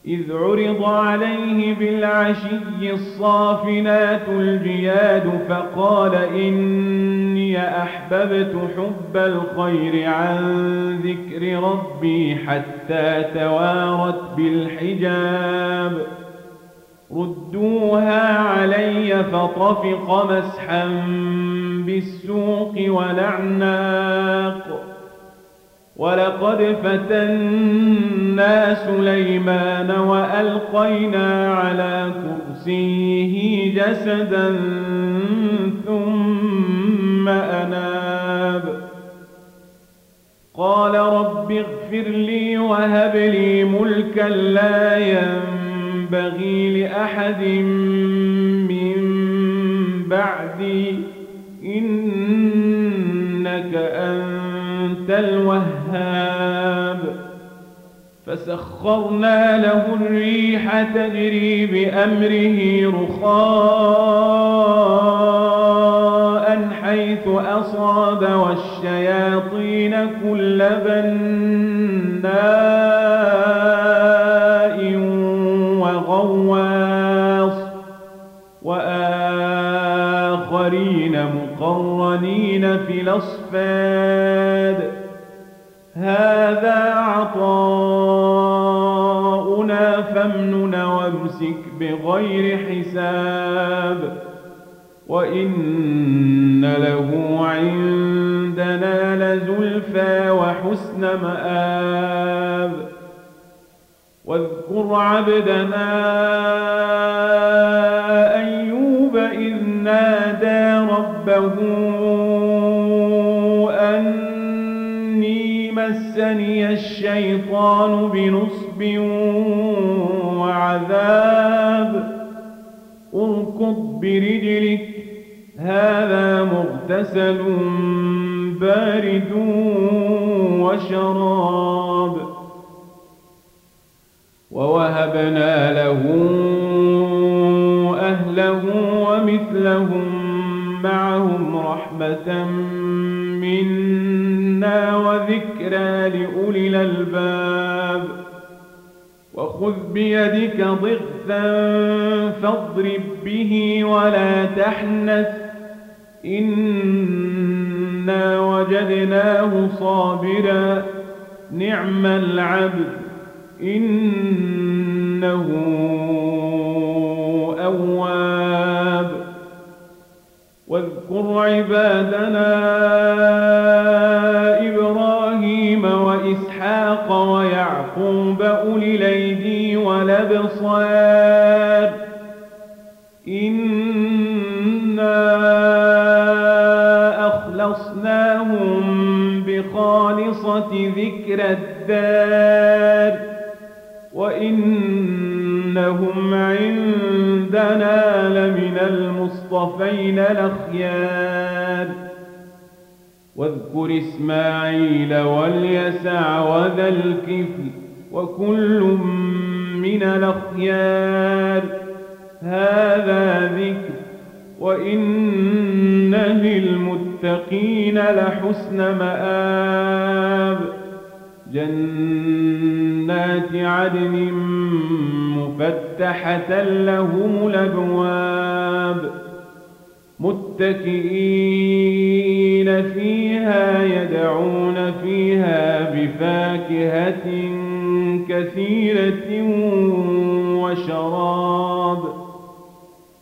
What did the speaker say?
إذ عرض عليه بالعشي الصافنات الجياد فقال إني أحببت حب الخير عن ذكر ربي حتى توارت بالحجاب ردوها علي فطفق مسحا بالسوق والأعناق ولقد فتنا سليمان وألقينا على كرسيه جسدا ثم أناب قال رب اغفر لي وهب لي ملكا لا ينبغي لأحد من بعدي إنك أنت الوهاب فسخرنا له الريح تجري بأمره رخاء حيث أصاب والشياطين كل بناء وغواص وآخرين مقرنين في الأصفاد هذا عطاؤنا فامنن وامسك بغير حساب وإن له عندنا لزلفى وحسن مآب واذكر عبدنا أيوب إذ نادى ربه أني مسني الشيطان بنصب وعذاب اركض برجلك هذا مغتسل بارد وشراب ووهبنا له أهله ومثلهم معهم رحمة منا وذكرى لأولي الألباب وخذ بيدك ضغثا فاضرب به ولا تحنث إنا وجدناه صابرا نعم العبد إنه أواب واذكر عبادنا إبراهيم وإسحاق ويعقوب أولي الأيدي والأبصار إنا أخلصناهم بخالصة ذكر الدار وإنهم عندنا لمن المصطفين الأخيار واذكر إسماعيل واليسع وذا الكفل وكل من الأخيار هذا ذكر وإن للمتقين لحسن مآب جنات عدن مفتحة لهم الأبواب متكئين فيها يدعون فيها بفاكهة كثيرة وشراب